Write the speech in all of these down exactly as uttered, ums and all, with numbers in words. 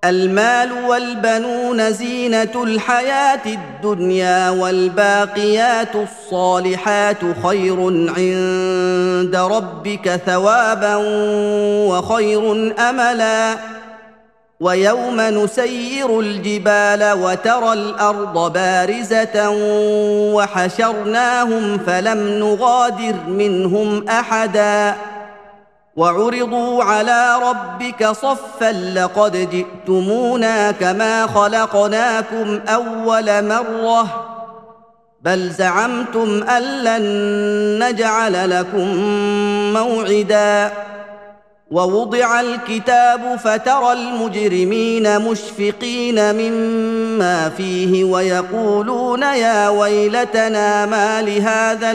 المال والبنون زينة الحياة الدنيا والباقيات الصالحات خير عند ربك ثوابا وخير أملا ويوم نسير الجبال وترى الأرض بارزة وحشرناهم فلم نغادر منهم أحدا وعرضوا على ربك صفا لقد جئتمونا كما خلقناكم أول مرة بل زعمتم أن لن نجعل لكم موعدا ووضع الكتاب فترى المجرمين مشفقين مما فيه ويقولون يا ويلتنا ما لهذا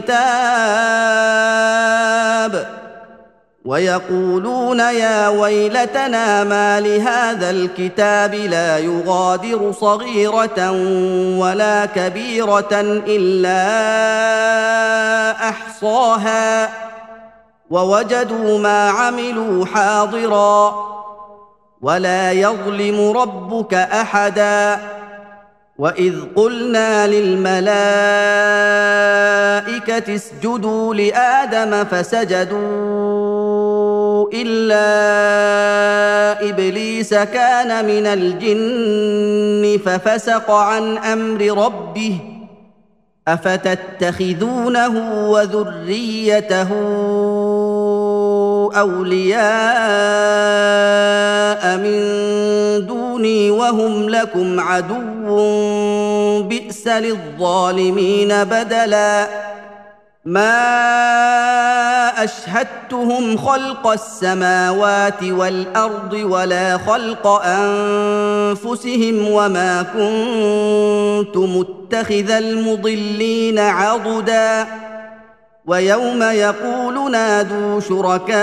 الكتاب ويقولون يا ويلتنا ما لهذا الكتاب لا يغادر صغيرة ولا كبيرة إلا أحصاها ووجدوا ما عملوا حاضرا ولا يظلم ربك أحدا وإذ قلنا للملائكة اسجدوا لآدم فسجدوا إلا إبليس كان من الجن ففسق عن أمر ربه أفتتخذونه وذريته أولياء من دوني وهم لكم عدو بئس للظالمين بدلا ما أشهدتهم خلق السماوات والأرض ولا خلق أنفسهم وما كنت متخذ المضلين عضدا ويوم يقول نادوا شركائي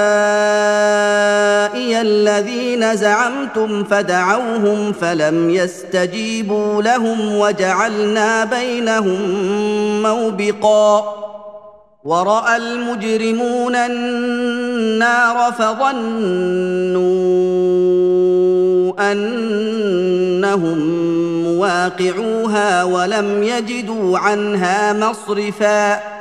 الذين زعمتم فدعوهم فلم يستجيبوا لهم وجعلنا بينهم موبقا ورأى المجرمون النار فظنوا أنهم مواقعوها ولم يجدوا عنها مصرفا